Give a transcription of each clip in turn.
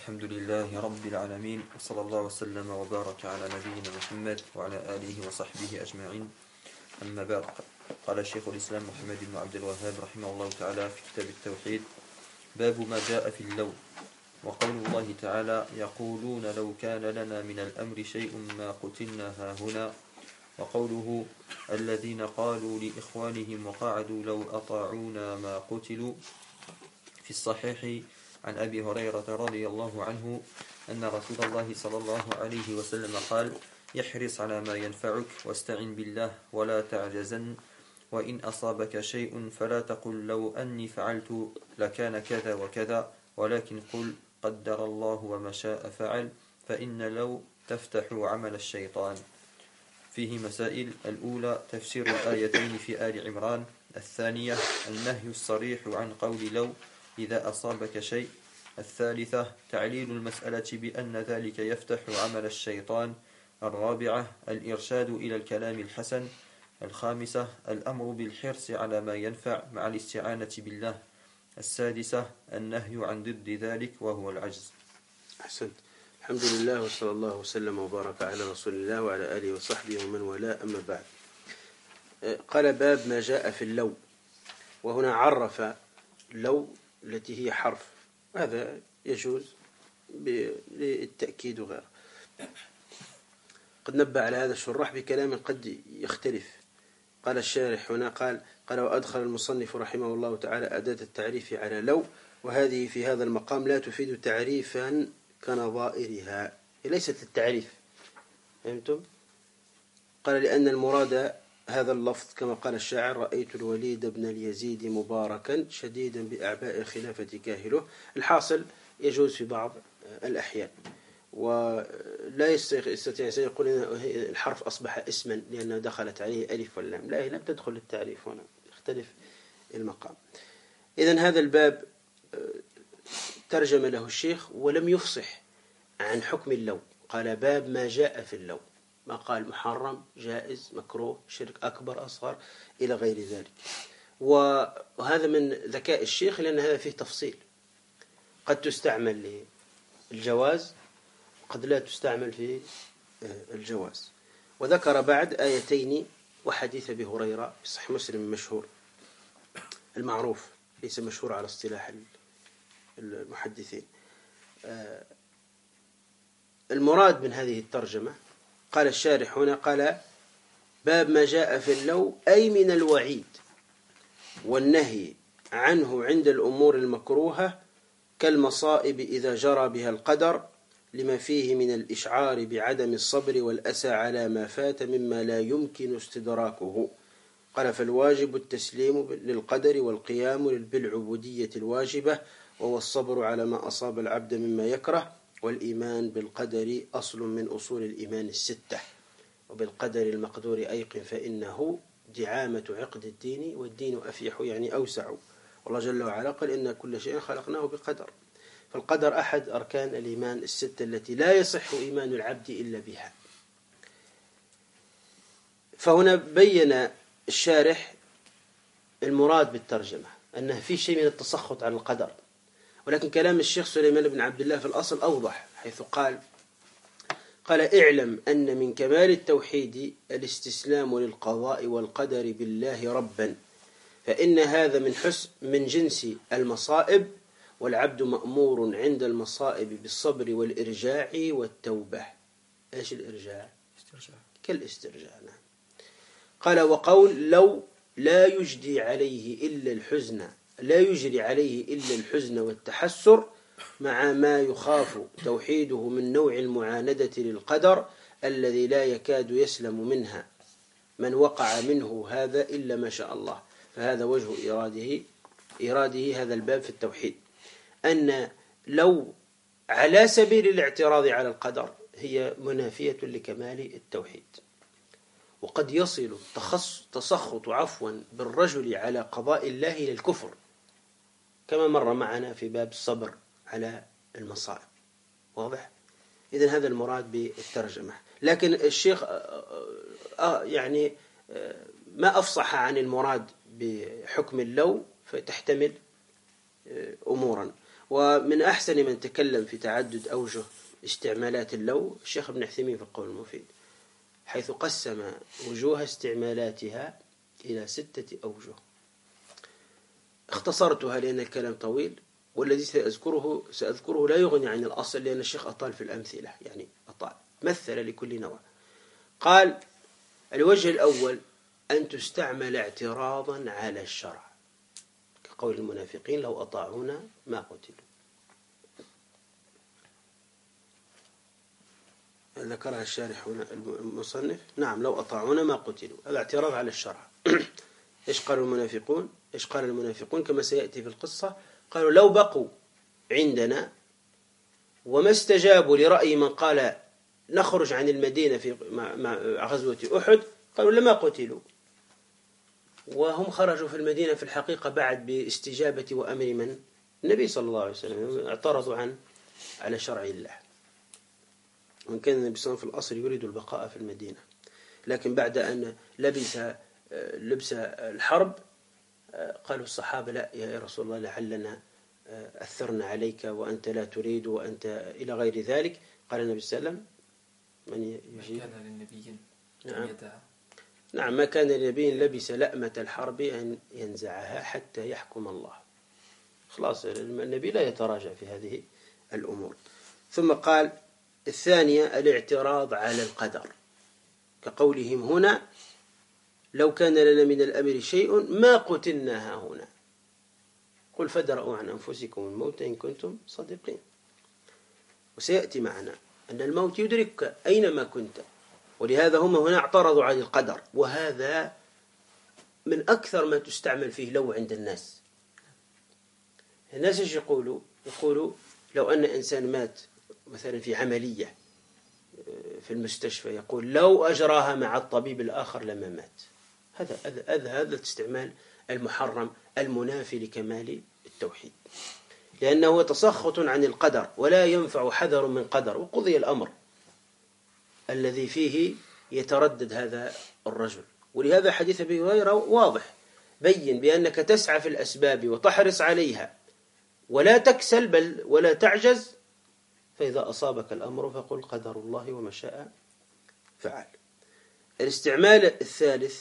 الحمد لله رب العالمين، وصلى الله وسلم وبارك على نبينا محمد وعلى آله وصحبه أجمعين. أما بعد، قال الشيخ الإسلام محمد بن عبد الوهاب رحمه الله تعالى في كتاب التوحيد: باب ما جاء في اللو. وقول الله تعالى: يقولون لو كان لنا من الأمر شيء ما قتلنا هاهنا. وقوله: الذين قالوا لإخوانهم وقعدوا لو أطاعونا ما قتلوا. في الصحيح عن أبي هريرة رضي الله عنه أن رسول الله صلى الله عليه وسلم قال: احرص على ما ينفعك واستعن بالله ولا تعجزن، وإن أصابك شيء فلا تقل لو أني فعلت لكان كذا وكذا، ولكن قل قدر الله وما شاء فعل، فإن لو تفتح عمل الشيطان. فيه مسائل: الأولى تفسير الآيتين في آل عمران. الثانية النهي الصريح عن قول لو إذا أصابك شيء. الثالثة تعليل المسألة بأن ذلك يفتح عمل الشيطان. الرابعة الإرشاد إلى الكلام الحسن. الخامسة الأمر بالحرص على ما ينفع مع الاستعانة بالله. السادسة النهي عن ضد ذلك وهو العجز. أحسنت. الحمد لله، وصلى الله وسلم وبارك على رسول الله وعلى آله وصحبه ومن والاه، أما بعد. قال: باب ما جاء في اللو. وهنا عرف لو التي هي حرف، هذا يجوز للتأكيد وغيره. قد نبه على هذا الشراح بكلام قد يختلف. قال الشارح هنا قال: وأدخل المصنف رحمه الله تعالى أداة التعريف على لو، وهذه في هذا المقام لا تفيد تعريفا كنظائرها، هي ليست للتعريف. فهمتم؟ قال: لأن المراد هذا اللفظ كما قال الشاعر: رأيت الوليد بن اليزيد مباركا شديدا بأعباء الخلافة كاهله. الحاصل يجوز في بعض الأحيان، ولا يستطيع أن يقول إن الحرف أصبح اسما لأنه دخلت عليه ألف واللام. لا، هي لم تدخل للتعريف، هنا يختلف المقام. إذن هذا الباب ترجم له الشيخ ولم يفصح عن حكم اللو. قال: باب ما جاء في اللو، ما قال محرم، جائز، مكروه، شرك أكبر، أصغر، إلى غير ذلك. وهذا من ذكاء الشيخ، لأن هذا فيه تفصيل. قد تستعمل للجواز، قد لا تستعمل في الجواز. وذكر بعد آيتين وحديث أبي هريرة في صحيح مسلم المشهور المعروف، ليس مشهور على اصطلاح المحدثين. المراد من هذه الترجمة، قال الشارح هنا، قال: باب ما جاء في اللو، أي من الوعيد والنهي عنه عند الأمور المكروهة كالمصائب إذا جرى بها القدر، لما فيه من الإشعار بعدم الصبر والأسى على ما فات مما لا يمكن استدراكه. قال: فالواجب التسليم للقدر والقيام بالعبودية الواجبة، وهو الصبر على ما أصاب العبد مما يكره. والإيمان بالقدر أصل من أصول الإيمان الستة، وبالقدر المقدور أيقن فإنه دعامة عقد الدين، والدين أفيح يعني أوسع. والله جل وعلا قال: إن كل شيء خلقناه بقدر. فالقدر أحد أركان الإيمان الستة التي لا يصح إيمان العبد إلا بها. فهنا بين الشارح المراد بالترجمة أنه في شيء من التسخط على القدر، ولكن كلام الشيخ سليمان بن عبد الله في الأصل أوضح، حيث قال: اعلم أن من كمال التوحيد الاستسلام للقضاء والقدر بالله ربا، فإن هذا من جنس المصائب، والعبد مأمور عند المصائب بالصبر والإرجاع والتوبة. إيش الإرجاع؟ كالاسترجاع. نعم. قال: وقول لو لا يجري عليه إلا الحزن والتحسر، مع ما يخاف توحيده من نوع المعاندة للقدر الذي لا يكاد يسلم منها من وقع منه هذا إلا ما شاء الله. فهذا وجه إراده هذا الباب في التوحيد، أن لو على سبيل الاعتراض على القدر هي منافية لكمال التوحيد. وقد يصل تسخط بالرجل على قضاء الله إلى الكفر، كما مر معنا في باب الصبر على المصائب. واضح؟ إذن هذا المراد بالترجمة. لكن الشيخ يعني ما أفصح عن المراد بحكم اللو، فتحتمل أمورا. ومن أحسن من تكلم في تعدد أوجه استعمالات اللو الشيخ ابن عثيمين في القول المفيد، حيث قسم وجوه استعمالاتها إلى 6 أوجه. اختصرتها لأن الكلام طويل، والذي سأذكره لا يغني عن الأصل، لأن الشيخ أطال في الأمثلة، يعني أطال مثل لكل نوع. قال: الوجه الأول أن تستعمل اعتراضا على الشرع، كقول المنافقين: لو أطاعونا ما قتلوا. ذكرها الشارح هنا المصنف. نعم، لو أطاعونا ما قتلوا، هذا اعتراض على الشرع. إيش قالوا المنافقون؟ إيش قال المنافقون كما سيأتي في القصة؟ قالوا: لو بقوا عندنا وما استجابوا لرأي من قال نخرج عن المدينة في مع غزوة أحد، قالوا لما قتلوا. وهم خرجوا في المدينة في الحقيقة بعد باستجابة وأمر من؟ النبي صلى الله عليه وسلم. اعترضوا على شرع الله، وإن كان النبي صلى الله عليه وسلم في الأصل يريد البقاء في المدينة، لكن بعد أن لبس الحرب قالوا الصحابة: لا يا رسول الله، لعلنا أثرنا عليك وأنت لا تريد وأنت إلى غير ذلك. قال النبي صلى الله عليه وسلم: من يجيب؟ كان للنبي نعم، ما كان لنبي لبس لأمة الحرب أن ينزعها حتى يحكم الله. خلاص، النبي لا يتراجع في هذه الأمور. ثم قال: الثانية الاعتراض على القدر، كقولهم هنا: لو كان لنا من الأمر شيء ما قتلنا هنا، قل فادرءوا عن أنفسكم الموت إن كنتم صادقين. وسيأتي معنا أن الموت يدركك أينما كنت، ولهذا هم هنا اعترضوا على القدر، وهذا من أكثر ما تستعمل فيه لو عند الناس. الناس ايش يقولوا لو أن إنسان مات مثلا في عملية في المستشفى، يقول: لو أجراها مع الطبيب الآخر لما مات. هذا استعمال المحرم المنافي لكمال التوحيد، لأنه تسخط عن القدر، ولا ينفع حذر من قدر، وقضي الأمر الذي فيه يتردد هذا الرجل. ولهذا حديث أبي هريرة واضح، بين بأنك تسعى في الأسباب وتحرص عليها ولا تكسل بل ولا تعجز، فإذا أصابك الأمر فقل قدر الله وما شاء فعل. الاستعمال الثالث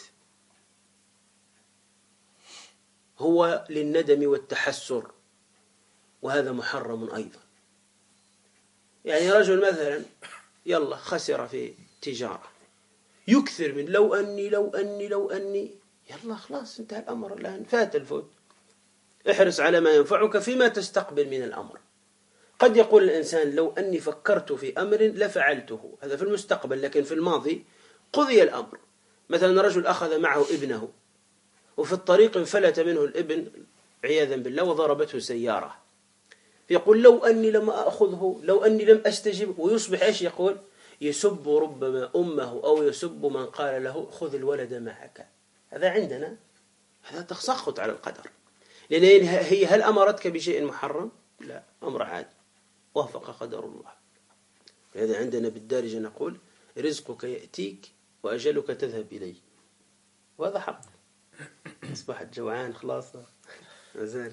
هو للندم والتحسر، وهذا محرم أيضا. يعني رجل مثلا يلا خسر في تجارة، يكثر من لو أني يلا خلاص انتهى الأمر، الآن فات الفوت. احرص على ما ينفعك فيما تستقبل من الأمر. قد يقول الإنسان: لو أني فكرت في أمر لفعلته، هذا في المستقبل، لكن في الماضي قضي الأمر. مثلا رجل أخذ معه ابنه، وفي الطريق انفلت منه الابن عياذا بالله وضربته سيارة، فيقول: لو أني لم أخذه، لو أني لم أستجب، ويصبح إيش يقول؟ يسب ربما أمه أو يسب من قال له خذ الولد معك. هذا عندنا هذا تسخط على القدر، لأن هي هل أمرتك بشيء محرم؟ لا، أمر عادي وافق قدر الله. لهذا عندنا بالدارجة نقول: رزقك يأتيك وأجلك تذهب إليه، وهذا حق. أصبحت جوعان خلاص مازال.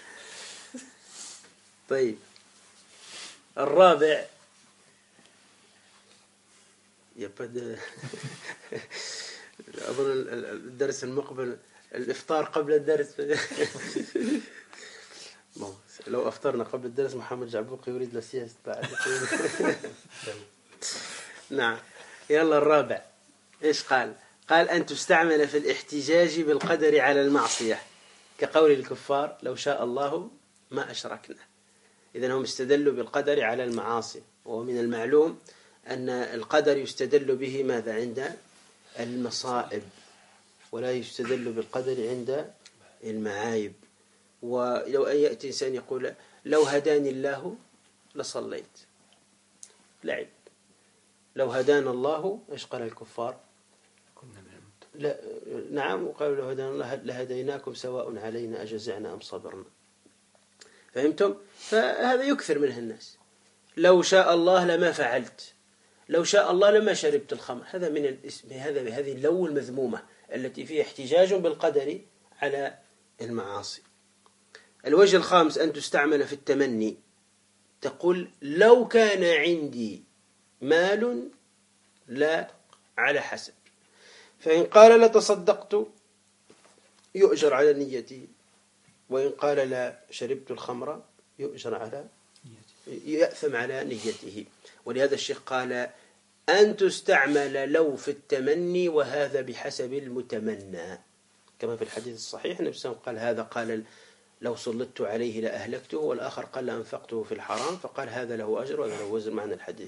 طيب، الرابع أظن الدرس المقبل الإفطار قبل الدرس. لو أفطرنا قبل الدرس محمد جعبوقي يريد لسياسة بعد. نعم، يلا الرابع إيش قال؟ قال: أن تستعمل في الاحتجاج بالقدر على المعصية، كقول الكفار: لو شاء الله ما أشركنا. إذن هم استدلوا بالقدر على المعاصي، ومن المعلوم أن القدر يستدل به ماذا؟ عند المصائب، ولا يستدل بالقدر عند المعايب. ولو أن يأتي إنسان يقول: لو هداني الله لصليت، لعب. لو هدانا الله إيش قال الكفار؟ لا، نعم، وقالوا: لو هدانا الله لهديناكم سواء علينا أجزعنا أم صبرنا. فهمتم؟ فهذا يكثر منه الناس: لو شاء الله لما فعلت، لو شاء الله لما شربت الخمر. هذا من الاسم، هذه اللو المذمومة التي فيها احتجاج بالقدر على المعاصي. الوجه الخامس أن تستعمل في التمني، تقول لو كان عندي مال لا على حسب، فإن قال لتصدقت يؤجر على نيته، وإن قال لا شربت الخمر يؤجر على يأثم على نيته. ولهذا الشيخ قال أن تستعمل لو في التمني، وهذا بحسب المتمنى، كما في الحديث الصحيح النبي صلى الله عليه وسلم قال هذا قال لو سلطت عليه لأهلكته، والآخر قال لأنفقته في الحرام، فقال هذا له أجر وهذا له وزر معنى الحديث.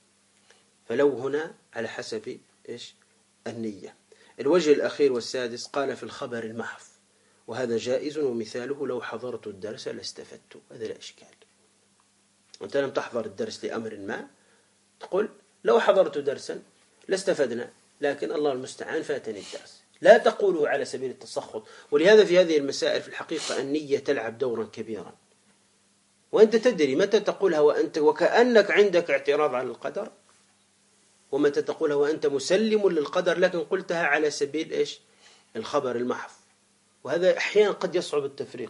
فلو هنا على حسب إيش النية. الوجه الأخير والسادس قال في الخبر المحض، وهذا جائز، ومثاله لو حضرت الدرس لاستفدت، هذا لا إشكال. أنت لم تحضر الدرس لأمر ما، تقول لو حضرت درسا لاستفدنا، لكن الله المستعان فاتني الدرس، لا تقوله على سبيل التسخط. ولهذا في هذه المسائل في الحقيقة النية تلعب دورا كبيرا، وأنت تدري متى تقولها وأنت وكأنك عندك اعتراض على القدر، ومتى تقولها وأنت مسلم للقدر لكن قلتها على سبيل إيش الخبر المحض، وهذا أحيانا قد يصعب التفريق.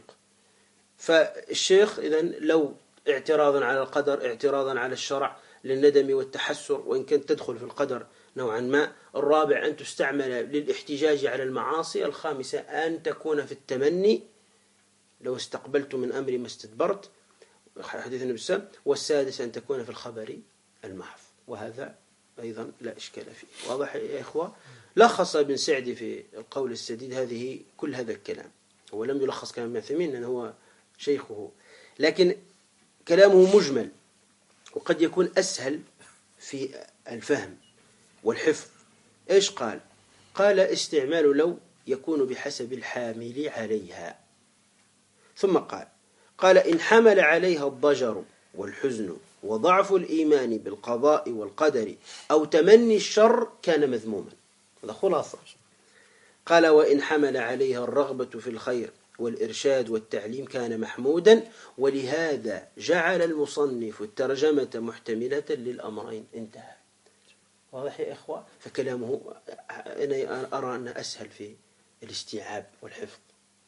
فالشيخ إذن لو اعتراضا على القدر، اعتراضا على الشرع للندم والتحسر، وإن كانت تدخل في القدر نوعا ما. الرابع أن تستعمل للاحتجاج على المعاصي. الخامسة أن تكون في التمني، لو استقبلت من أمري ما استدبرت، حديث النبي صلى الله عليه وسلم. والسادس أن تكون في الخبر المحض، وهذا أيضا لا إشكال فيه. واضح يا إخوة؟ لخص ابن سعدي في القول السديد هذه كل هذا الكلام، هو لم يلخص كلام ابن عثيمين لأنه هو شيخه، لكن كلامه مجمل وقد يكون أسهل في الفهم والحفظ. إيش قال؟ قال استعمال لو يكون بحسب الحامل عليها، ثم قال إن حمل عليها الضجر والحزن وضعف الإيمان بالقضاء والقدر أو تمني الشر كان مذموما. هذا خلاصة. قال وإن حمل عليها الرغبة في الخير والإرشاد والتعليم كان محمودا، ولهذا جعل المصنف الترجمة محتملة للأمرين. انتهى. واضح يا إخوة؟ فكلامه أنا أرى أنه أسهل في الاستيعاب والحفظ.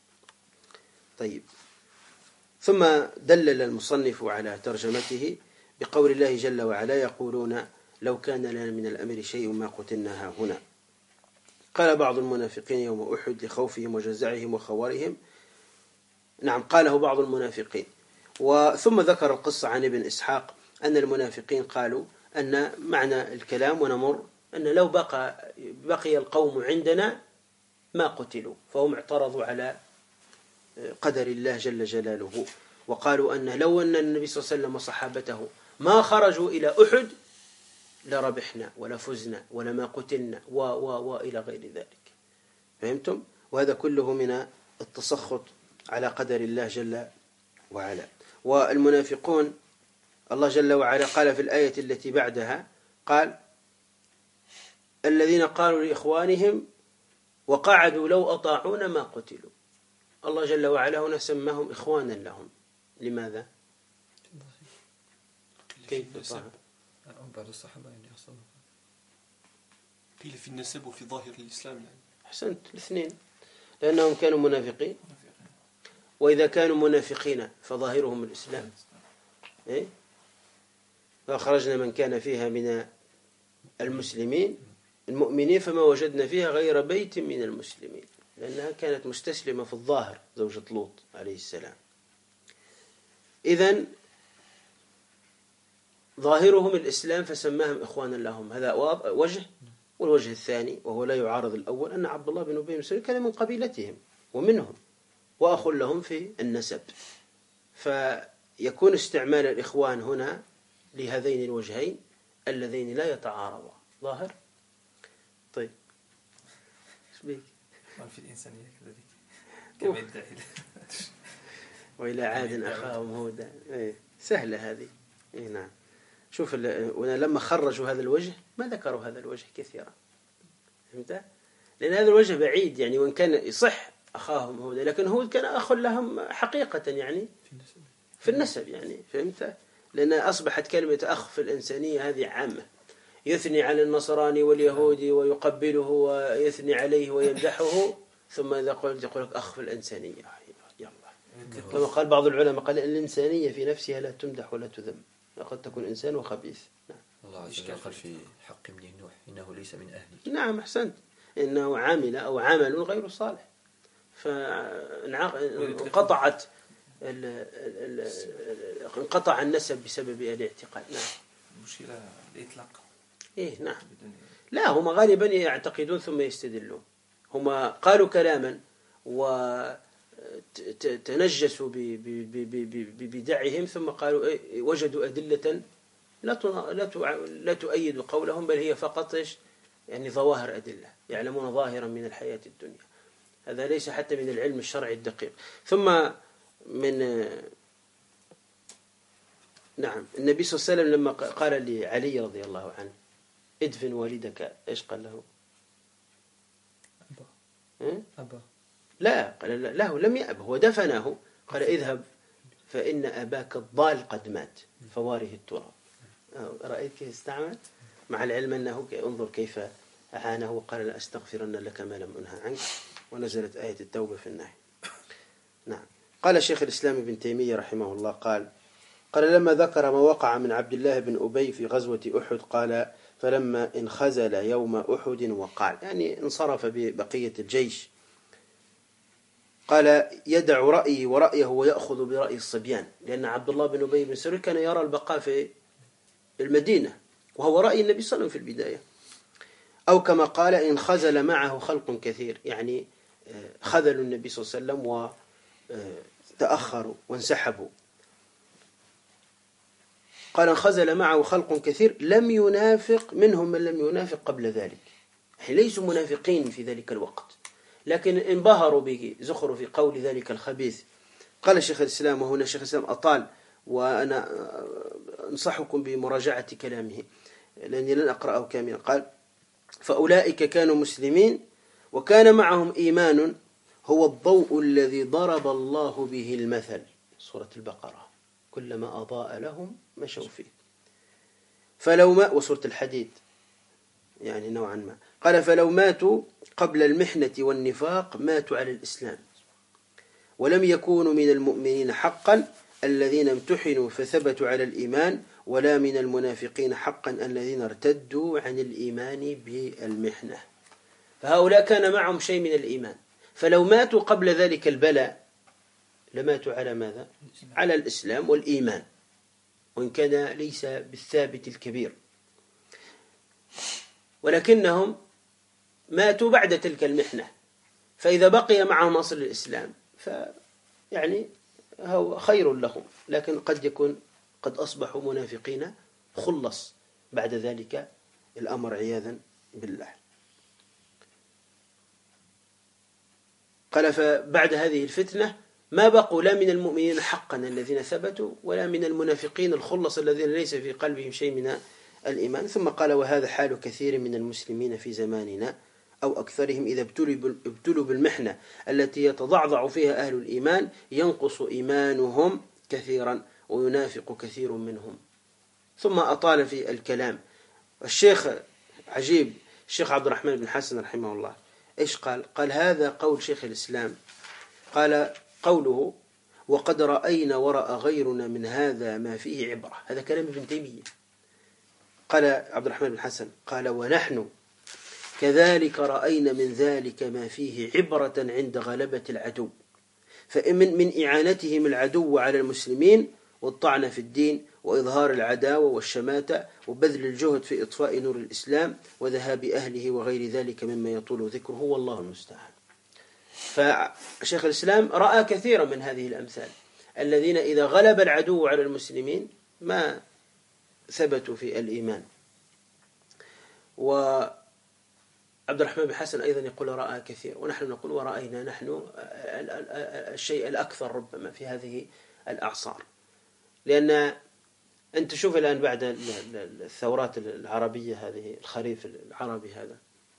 طيب، ثم دلل المصنف على ترجمته بقول الله جل وعلا يقولون لو كان لنا من الأمر شيء ما قتلنا هنا. قال بعض المنافقين يوم أحد لخوفهم وجزعهم وخورهم. نعم، قاله بعض المنافقين. وثم ذكر القصة عن ابن إسحاق أن المنافقين قالوا أن معنى الكلام ونمر أن لو بقي القوم عندنا ما قتلوا، فهم اعترضوا على قدر الله جل جلاله، وقالوا أن لو أن النبي صلى الله عليه وسلم وصحابته ما خرجوا إلى أحد لربحنا ولا فزنا ولا ما قتلنا وإلى غير ذلك. فهمتم؟ وهذا كله من التسخط على قدر الله جل وعلا. والمنافقون الله جل وعلا قال في الآية التي بعدها قال الذين قالوا لإخوانهم وقعدوا لو أطاعونا ما قتلوا. الله جل وعلا هنا سماهم إخوانا لهم. لماذا؟ كيف بعض الصحابة يعني أصلا قيل في النسب وفي ظاهر الإسلام يعني. أحسنت، الاثنين، لأنهم كانوا منافقين، وإذا كانوا منافقين فظاهرهم الإسلام. إيه؟ فأخرجنا من كان فيها من المسلمين المؤمنين فما وجدنا فيها غير بيت من المسلمين، لأنها كانت مستسلمة في الظاهر زوجة لوط عليه السلام. إذن ظاهرهم الإسلام فسماهم إخوانا لهم. هذا وجه. والوجه الثاني وهو لا يعارض الأول أن عبد الله بن أبي بن سلول كان من قبيلتهم ومنهم وأخ لهم في النسب، فيكون استعمال الإخوان هنا لهذين الوجهين اللذين لا يتعارضان. ظاهر؟ طيب، ايش بيك؟ في الإنسانية كذلك كما يدعي وإلى عاد أخاهم هودا. سهلة هذه. نعم. شوف، لما خرجوا هذا الوجه ما ذكروا هذا الوجه كثيرا. فهمت؟ لأن هذا الوجه بعيد يعني، وإن كان يصح أخاهم هودا، لكن هود كان أخ لهم حقيقة يعني في النسب يعني. فهمت؟ لأن أصبحت كلمة أخ في الإنسانية هذه عامة، يثني على النصراني واليهودي ويقبله ويثني عليه ويمدحه، ثم إذا قلت يقول لك أخ في الإنسانية. يلا كما قال بعض العلماء، قال الإنسانية في نفسها لا تمدح ولا تذم، قد تكون إنسان وخبيث. نعم. الله عز وجل قال في حق ابن نوح إنه ليس من أهلك. نعم أحسنت، إنه عامل أو عمل غير صالح، فانقطعت انقطع النسب بسبب الاعتقاد. نعم. مشكلة الإطلاق. إيه نعم. لا، هم غالبا يعتقدون ثم يستدلون. هم قالوا كلاما وتنجسوا ببدعهم، ثم قالوا وجدوا أدلة لا تؤيد قولهم، بل هي فقط يعني ظواهر أدلة، يعلمون ظاهرا من الحياة الدنيا. هذا ليس حتى من العلم الشرعي الدقيق. ثم من نعم النبي صلى الله عليه وسلم لما قال لعلي رضي الله عنه ادفن والدك، ايش قال له؟ أبا. لا، قال له لم يأب، هو دفنه، قال اذهب فإن أباك الضال قد مات فواره التراب. رأيت كيف استعمل؟ مع العلم أنه انظر كيف أعانه وقال لأستغفرن لك ما لم أنهى عنك، ونزلت آية التوبة في النهي. نعم. قال شيخ الإسلام ابن تيمية رحمه الله قال لما ذكر ما وقع من عبد الله بن أبي في غزوة أحد قال فلما انخزل يوم أحد وقال، يعني انصرف ببقية الجيش، قال يدع رأيي ورأيه ويأخذ برأي الصبيان، لأن عبد الله بن أبي بن سلول كان يرى البقاء في المدينة، وهو رأي النبي صلى الله عليه وسلم في البداية. أو كما قال إن خزل معه خلق كثير، يعني خذلوا النبي صلى الله عليه وسلم وتأخروا وانسحبوا. قال انخزل معه خلق كثير لم ينافق منهم من لم ينافق قبل ذلك، ليسوا منافقين في ذلك الوقت، لكن انبهروا بزخرف قول ذلك الخبيث. قال شيخ الإسلام، وهنا شيخ الإسلام أطال، وأنا أنصحكم بمراجعة كلامه لأني لن أقرأه كاملا. قال فأولئك كانوا مسلمين وكان معهم إيمان هو الضوء الذي ضرب الله به المثل، سورة البقرة، كلما أضاء لهم مشوا فيه. فلو ما، وسورة الحديد يعني نوعا ما. قال فلو ماتوا قبل المحنة والنفاق ماتوا على الإسلام، ولم يكونوا من المؤمنين حقا الذين امتحنوا فثبتوا على الإيمان، ولا من المنافقين حقا الذين ارتدوا عن الإيمان بالمحنة. فهؤلاء كان معهم شيء من الإيمان، فلو ماتوا قبل ذلك البلاء لماتوا على ماذا؟ على الإسلام والإيمان، وإن كان ليس بالثابت الكبير، ولكنهم ماتوا بعد تلك المحنة، فإذا بقي معهم أصل الإسلام فيعني هو خير لهم، لكن قد يكون قد أصبحوا منافقين خلص بعد ذلك الأمر عياذا بالله. قال فبعد هذه الفتنة ما بقوا لا من المؤمنين حقا الذين ثبتوا ولا من المنافقين الخلص الذين ليس في قلبهم شيء من الإيمان. ثم قال وهذا حال كثير من المسلمين في زماننا أو أكثرهم إذا ابتلوا بالمحنة التي يتضعضع فيها أهل الإيمان ينقص إيمانهم كثيرا وينافق كثير منهم. ثم أطال في الكلام. الشيخ عجيب، الشيخ عبد الرحمن بن حسن رحمه الله إيش قال؟ قال هذا قول شيخ الإسلام، قال قوله وقد رأينا ورأى غيرنا من هذا ما فيه عبرة، هذا كلام ابن تيمية. قال عبد الرحمن بن حسن قال ونحن كذلك رأينا من ذلك ما فيه عبرة عند غلبة العدو، فمن إعانتهم العدو على المسلمين والطعن في الدين وإظهار العداوة والشماتة وبذل الجهد في إطفاء نور الإسلام وذهاب أهله وغير ذلك مما يطول ذكره، والله المستعان. فشيخ الإسلام رأى كثيرا من هذه الأمثال الذين إذا غلب العدو على المسلمين ما ثبتوا في الإيمان. وعبد الرحمن بن حسن أيضا يقول رأى كثير، ونحن نقول ورأينا نحن الشيء الأكثر ربما في هذه الأعصار، لأن أنت شوف الآن بعد الثورات العربية هذه، الخريف العربي هذا،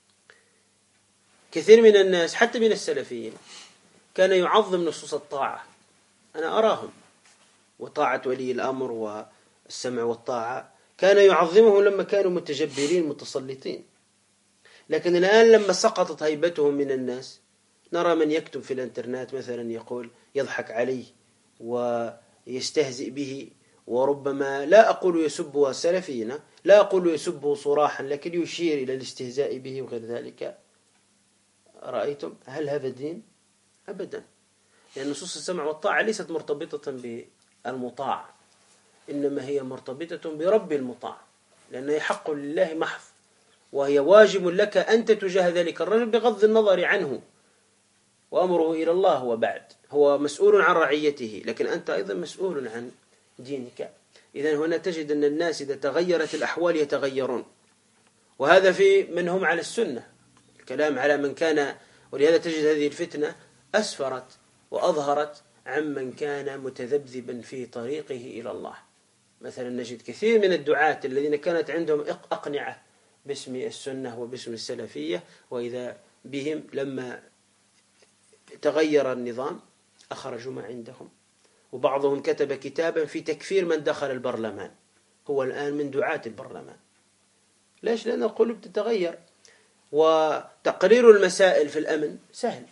كثير من الناس حتى من السلفيين كان يعظم نصوص الطاعة، أنا أراهم، وطاعة ولي الأمر والسمع والطاعة كان يعظمهم لما كانوا متجبرين متسلطين. لكن الآن لما سقطت هيبتهم من الناس نرى من يكتب في الانترنت مثلا يقول يضحك عليه ويستهزئ به، وربما لا أقول يسبه سلفينا، لا أقول يسبه صراحا، لكن يشير إلى الاستهزاء به وغير ذلك. رأيتم؟ هل هذا دين؟ أبدا، لأن نصوص السمع والطاعة ليست مرتبطة بالمطاع، إنما هي مرتبطة برب المطاع، لأنه حق لله محض، وهي واجب لك أنت تجاه ذلك الرجل بغض النظر عنه، وأمره إلى الله. وبعد هو مسؤول عن رعيته، لكن أنت أيضا مسؤول عن دينك. إذن هنا تجد أن الناس إذا تغيرت الأحوال يتغيرون، وهذا في من هم على السنة، الكلام على من كان. ولهذا تجد هذه الفتنة أسفرت وأظهرت عمن كان متذبذبا في طريقه إلى الله. مثلا نجد كثير من الدعاة الذين كانت عندهم أقنعة باسم السنة وباسم السلفية، وإذا بهم لما تغير النظام أخرجوا ما عندهم. وبعضهم كتب كتابا في تكفير من دخل البرلمان، هو الآن من دعاة البرلمان. ليش؟ لأن القلوب تتغير. وتقرير المسائل في الأمن سهل،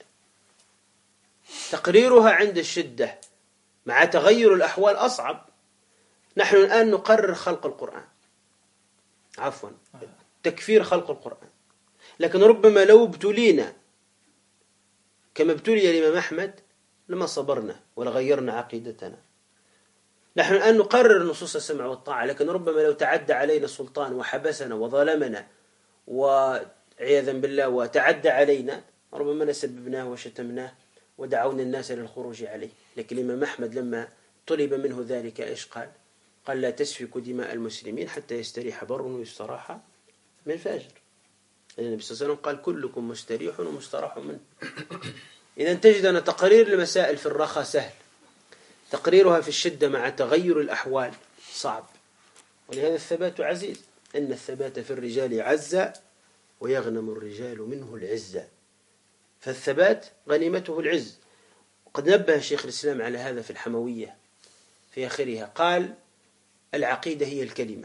تقريرها عند الشدة مع تغير الأحوال أصعب. نحن الآن نقرر خلق القرآن، عفوا تكفير خلق القرآن، لكن ربما لو ابتلينا كما ابتلي الإمام أحمد لما صبرنا ولغيرنا عقيدتنا. نحن الآن نقرر نصوص السمع والطاعة، لكن ربما لو تعدى علينا السلطان وحبسنا وظلمنا وعياذا بالله وتعدى علينا، ربما نسببناه وشتمناه ودعونا الناس للخروج عليه. لكن الإمام أحمد لما طلب منه ذلك إيش قال؟ قال: لا تسفكوا دماء المسلمين حتى يستريح بر ويستراح من فاجر. النبي صلى الله عليه وسلم قال: كلكم مستريح ومستراح منه. إذا تجد أن تقرير المسائل في الرخاء سهل، تقريرها في الشدة مع تغير الأحوال صعب. ولهذا الثبات عزيز، إن الثبات في الرجال عزة ويغنم الرجال منه العزة. فالثبات غنيمته العز. وقد نبه شيخ الإسلام على هذا في الحموية في آخرها، قال: العقيدة هي الكلمة،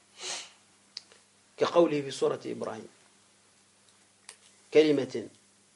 كقوله في سورة إبراهيم: كلمة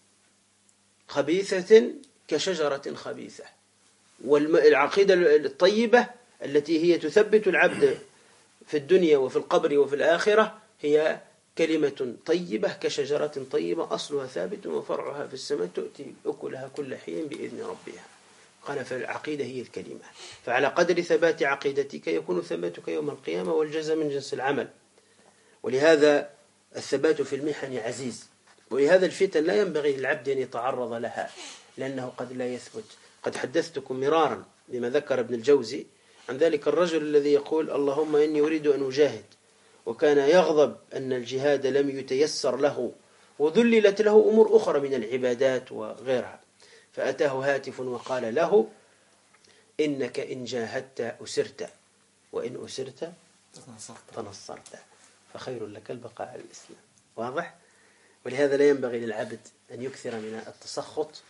خبيثة كشجرة خبيثة. والعقيدة الطيبة التي هي تثبت العبد في الدنيا وفي القبر وفي الآخرة هي كلمة طيبة كشجرة طيبة أصلها ثابت وفرعها في السماء تؤتي أكلها كل حين بإذن ربها. قال: فالعقيدة هي الكلمة، فعلى قدر ثبات عقيدتك يكون ثباتك يوم القيامة، والجزاء من جنس العمل. ولهذا الثبات في المحن عزيز، ولهذا الفتن لا ينبغي للعبد أن يتعرض لها، لأنه قد لا يثبت. قد حدثتكم مرارا بما ذكر ابن الجوزي عن ذلك الرجل الذي يقول: اللهم إني أريد أن أجاهد، وكان يغضب أن الجهاد لم يتيسر له وذللت له أمور أخرى من العبادات وغيرها، فأتاه هاتف وقال له: إنك إن جاهدت أسرت، وإن أسرت تنصرت، فخير لك البقاء على الإسلام. واضح؟ ولهذا لا ينبغي للعبد أن يكثر من التسخط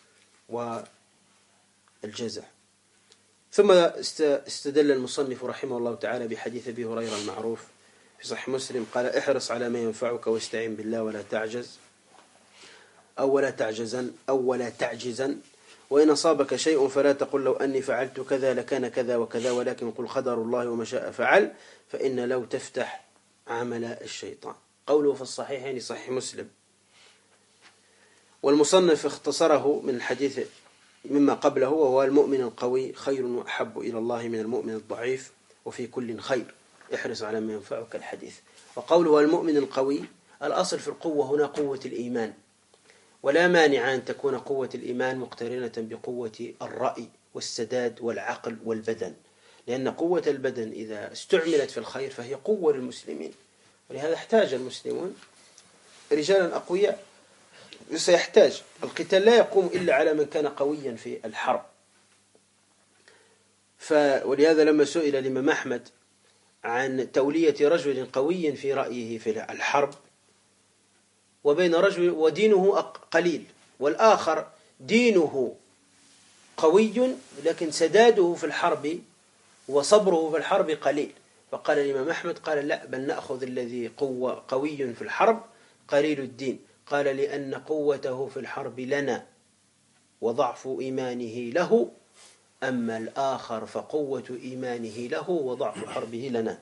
والجزع. ثم استدل المصنف رحمه الله تعالى بحديث أبي هريرة المعروف في صحيح مسلم، قال: احرص على ما ينفعك واستعن بالله ولا تعجز ولا تعجزا، وإن أصابك شيء فلا تقل لو أني فعلت كذا لكان كذا وكذا، ولكن قل قدر الله وما شاء فعل، فإن لو تفتح عمل الشيطان. قوله في الصحيحين صحيح مسلم. والمصنف اختصره من الحديث مما قبله، وهو: المؤمن القوي خير وأحب إلى الله من المؤمن الضعيف، وفي كل خير، احرص على ما ينفعك الحديث. وقوله المؤمن القوي، الأصل في القوة هنا قوة الإيمان، ولا مانع أن تكون قوة الإيمان مقترنة بقوة الرأي والسداد والعقل والبدن، لأن قوة البدن إذا استعملت في الخير فهي قوة للمسلمين. ولهذا احتاج المسلمون رجالا أقوياء. سيحتاج القتال لا يقوم إلا على من كان قويا في الحرب. ولهذا لما سئل الإمام أحمد عن تولية رجل قوي في رأيه في الحرب، وبين رجل ودينه قليل والآخر دينه قوي لكن سداده في الحرب وصبره في الحرب قليل، فقال الإمام أحمد: قال: لا، بل نأخذ الذي قوي في الحرب قليل الدين. قال: لأن قوته في الحرب لنا وضعف إيمانه له أما الآخر فقوة إيمانه له وضعف حربه لنا.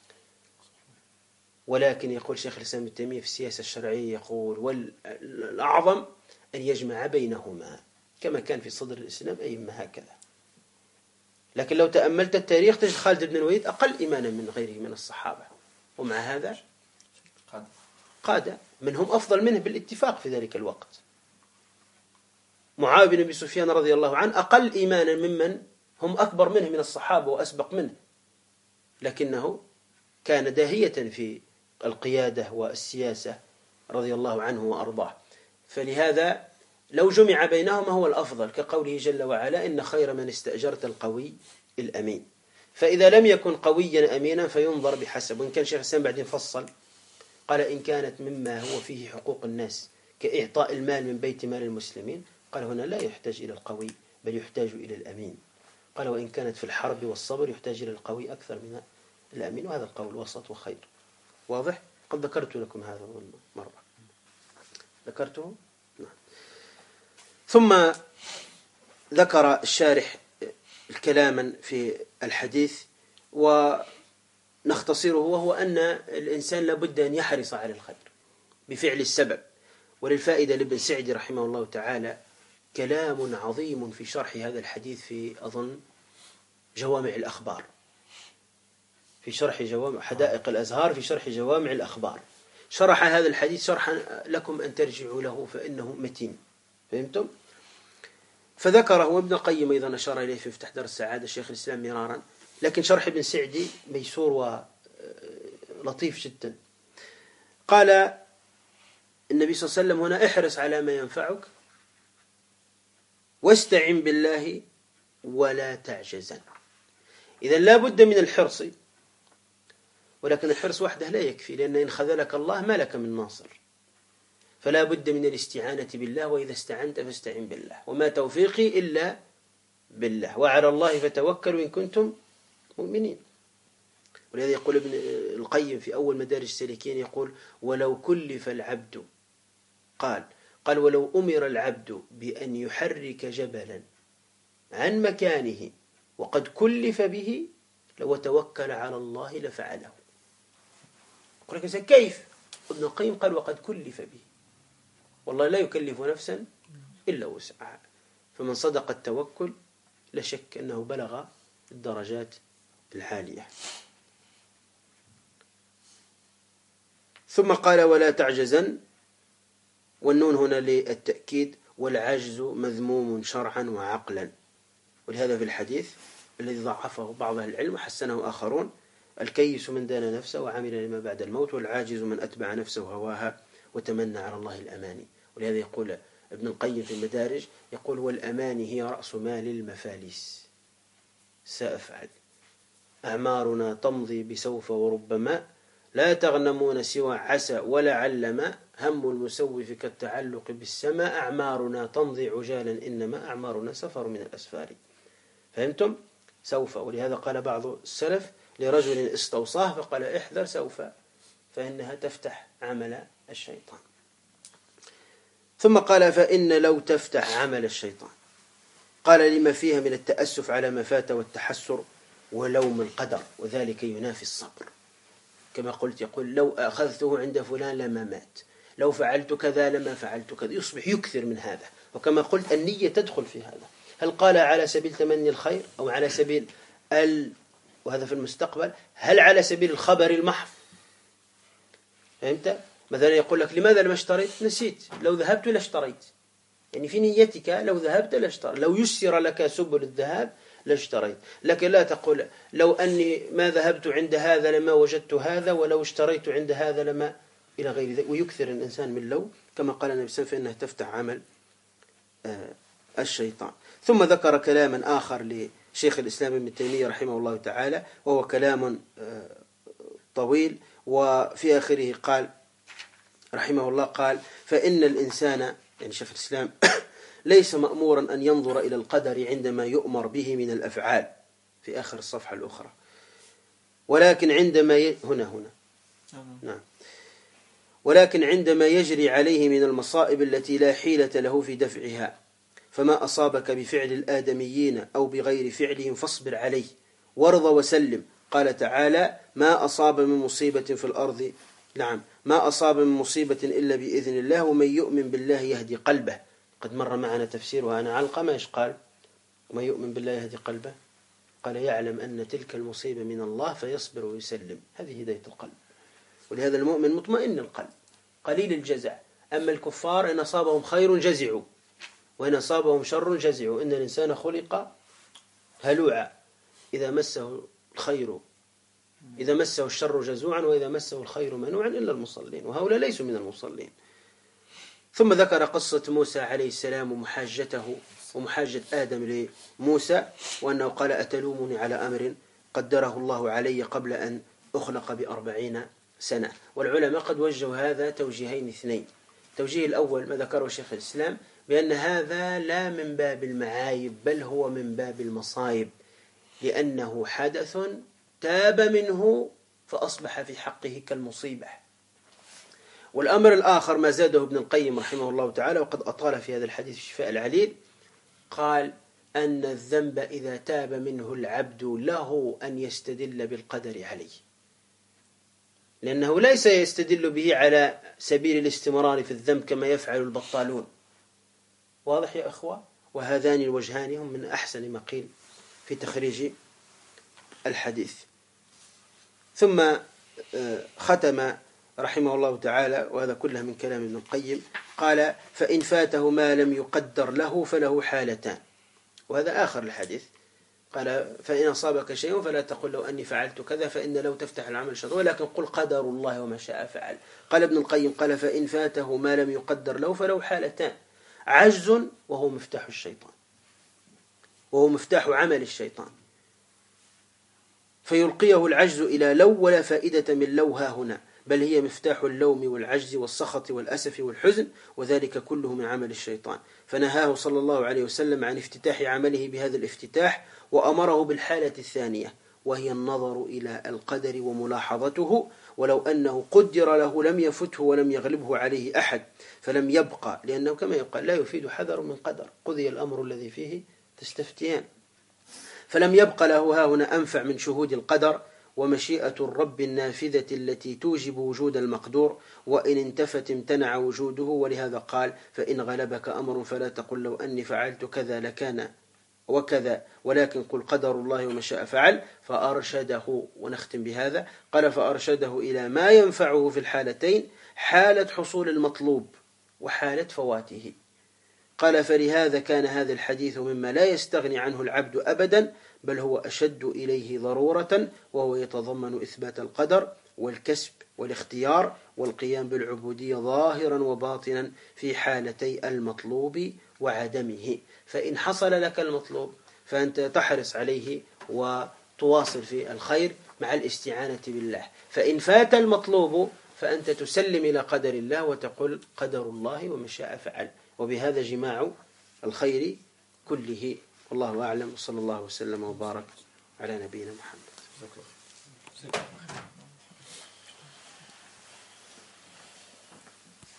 ولكن يقول شيخ الإسلام ابن تيمية في السياسة الشرعية يقول والأعظم أن يجمع بينهما كما كان في صدر الإسلام أئمة هكذا. لكن لو تأملت التاريخ تجد خالد بن الوليد أقل إيمانا من غيره من الصحابة، ومع هذا قاد من هم أفضل منه بالاتفاق في ذلك الوقت. معاوية بن أبي سفيان رضي الله عنه أقل إيمانا ممن هم أكبر منه من الصحابة وأسبق منه، لكنه كان داهية في القيادة والسياسة رضي الله عنه وأرضاه. فلهذا لو جمع بينهما هو الأفضل، كقوله جل وعلا إن خير من استأجرت القوي الأمين. فإذا لم يكن قويا أمينا فينظر بحسب. وإن كان شيخ الإسلام بعدين فصل قال إن كانت مما هو فيه حقوق الناس كإعطاء المال من بيت مال المسلمين قال هنا لا يحتاج إلى القوي بل يحتاج إلى الأمين. قال وإن كانت في الحرب والصبر يحتاج إلى القوي أكثر من الأمين، وهذا القول وسط وخير. واضح؟ قد ذكرت لكم هذا مرة، ذكرته؟ نعم. ثم ذكر الشارح كلاما في الحديث ونختصره، وهو أن الإنسان لابد أن يحرص على الخير بفعل السبب. وللفائدة لابن سعدي رحمه الله تعالى كلام عظيم في شرح هذا الحديث في أظن جوامع الأخبار، في شرح جوامع حدائق الأزهار في شرح جوامع الأخبار، شرح هذا الحديث شرحا لكم أن ترجعوا له فإنه متين. فهمتم؟ فذكره وابن القيم أيضا أشار إليه في مفتاح دار السعادة الشيخ الإسلام مرارا، لكن شرح ابن سعدي ميسور ولطيف جدا. قال النبي صلى الله عليه وسلم هنا احرص على ما ينفعك واستعن بالله ولا تعجزن. إذا لا بد من الحرص، ولكن الحرص وحده لا يكفي، لأن إن خذلك الله ما لك من ناصر. فلا بد من الاستعانة بالله، وإذا استعنت فاستعن بالله، وما توفيقي إلا بالله، وعلى الله فتوكلوا إن كنتم مؤمنين. ولهذا يقول ابن القيم في أول مدارج السالكين يقول ولو كلف العبد قال ولو أمر العبد بأن يحرك جبلا عن مكانه وقد كلف به لو توكل على الله لفعله. يقول لك كيف؟ ابن القيم قال وقد كلف به، والله لا يكلف نفسا إلا وسعها، فمن صدق التوكل لا شك أنه بلغ الدرجات العالية. ثم قال ولا تعجزن، والنون هنا للتأكيد، والعجز مذموم شرعا وعقلا. ولهذا في الحديث الذي ضعفه بعض أهل العلم وحسنه آخرون الكيس من دان نفسه وعمل لما بعد الموت، والعاجز من أتبع نفسه هواها وتمنى على الله الأماني. ولهذا يقول ابن القيم في المدارج يقول والأماني هي رأس مال المفاليس، سأفعل أعمارنا تمضي بسوف وربما لا تغنمون سوى عسى ولعلما هم المسوف كالتعلق بالسماء أعمارنا تمضي عجالا إنما أعمارنا سفر من الأسفار. فهمتم؟ سوف. ولهذا قال بعض السلف لرجل استوصاه فقال احذر سوف فإنها تفتح عمل الشيطان. ثم قال فإن لو تفتح عمل الشيطان، قال لما فيها من التأسف على ما فات والتحسر ولوم القدر، وذلك ينافي الصبر. كما قلت يقول لو أخذته عند فلان لما مات، لو فعلت كذا لما فعلت كذا، يصبح يكثر من هذا. وكما قلت النية تدخل في هذا، هل قال على سبيل تمني الخير أو على سبيل وهذا في المستقبل، هل على سبيل الخبر المحض؟ فهمت؟ مثلا يقول لك لماذا لم اشتريت؟ نسيت، لو ذهبت لاشتريت. يعني في نيتك لو ذهبت لاشتريت، لو يسر لك سبل الذهاب لاشتريت. لكن لا تقول لو أني ما ذهبت عند هذا لما وجدت هذا، ولو اشتريت عند هذا لما إلى غير ذلك. ويكثر الإنسان من لو، كما قال النبي صلى الله عليه وسلم فإنها تفتح عمل الشيطان. ثم ذكر كلاما آخر لشيخ الإسلام ابن تيمية رحمه الله تعالى، وهو كلام طويل، وفي آخره قال رحمه الله قال فإن الإنسان، يعني شيخ الإسلام ليس مأمورا أن ينظر إلى القدر عندما يؤمر به من الأفعال، في آخر الصفحة الأخرى، ولكن عندما نعم، ولكن عندما يجري عليه من المصائب التي لا حيلة له في دفعها، فما أصابك بفعل الآدميين أو بغير فعلهم فاصبر عليه وارض وسلم. قال تعالى ما أصاب من مصيبة في الأرض ما أصاب من مصيبة إلا بإذن الله ومن يؤمن بالله يهدي قلبه. قد مر معنا تفسيرها أنا علقمة. إيش قال؟ ومن يؤمن بالله يهدي قلبه، قال يعلم أن تلك المصيبة من الله فيصبر ويسلم. هذه هداية القلب. ولهذا المؤمن مطمئن القلب قليل الجزع. أما الكفار إن أصابهم خير جزعوا وإن أصابهم شر جزعوا. إن الإنسان خلق هلوعا إذا مسه الشر جزوعا وإذا مسه الخير منوعا إلا المصلين، وهؤلاء ليسوا من المصلين. ثم ذكر قصة موسى عليه السلام ومحاجته ومحاجة آدم لموسى، وأنه قال أتلومني على أمر قدره الله علي قبل أن أخلق ب40 سنة. والعلماء قد وجهوا هذا توجيهين اثنين. التوجيه الأول ما ذكره شيخ الإسلام بأن هذا لا من باب المعايب بل هو من باب المصايب، لأنه حدث تاب منه فأصبح في حقه كالمصيبة. والأمر الآخر ما زاده ابن القيم رحمه الله تعالى وقد أطال في هذا الحديث شفاء العليل، قال أن الذنب إذا تاب منه العبد له أن يستدل بالقدر عليه، لأنه ليس يستدل به على سبيل الاستمرار في الذنب كما يفعل البطالون. واضح يا أخوة؟ وهذان الوجهان هم من أحسن ما قيل في تخريج الحديث. ثم ختم رحمه الله تعالى، وهذا كله من كلام ابن القيم، قال فإن فاته ما لم يقدر له فله حالتان. وهذا آخر الحديث. قال فإن أصابك شيء فلا تقل لو أني فعلت كذا فإن لو تفتح العمل شر، ولكن قل قدر الله وما شاء فعل. قال ابن القيم قال فإن فاته ما لم يقدر له فله حالتان: عجز وهو مفتاح الشيطان، وهو مفتاح عمل الشيطان، فيلقيه العجز إلى لو ولا فائدة من لوها هنا، بل هي مفتاح اللوم والعجز والسخط والأسف والحزن، وذلك كله من عمل الشيطان. فنهاه صلى الله عليه وسلم عن افتتاح عمله بهذا الافتتاح، وأمره بالحالة الثانية وهي النظر إلى القدر وملاحظته، ولو أنه قدر له لم يفته ولم يغلبه عليه أحد، فلم يبقى، لأنه كما يقال لا يفيد حذر من قدر، قضي الأمر الذي فيه تستفتيان. فلم يبق له ها هنا أنفع من شهود القدر ومشيئة الرب النافذة التي توجب وجود المقدور، وإن انتفت امتنع وجوده. ولهذا قال فإن غلبك أمر فلا تقل لو أني فعلت كذا لكان وكذا، ولكن قل قدر الله وما شاء فعل. فأرشده، ونختم بهذا، قال فأرشده إلى ما ينفعه في الحالتين: حالة حصول المطلوب وحالة فواته. قال فلهذا كان هذا الحديث مما لا يستغني عنه العبد أبدا، بل هو أشد إليه ضرورة، وهو يتضمن إثبات القدر والكسب والاختيار والقيام بالعبودية ظاهرا وباطنا في حالتي المطلوب وعدمه. فإن حصل لك المطلوب فأنت تحرص عليه وتواصل في الخير مع الاستعانة بالله. فإن فات المطلوب فأنت تسلم إلى قدر الله وتقول قدر الله وما شاء فعل، وبهذا جماع الخير كله. والله أعلم، وصلى الله وسلم وبارك على نبينا محمد.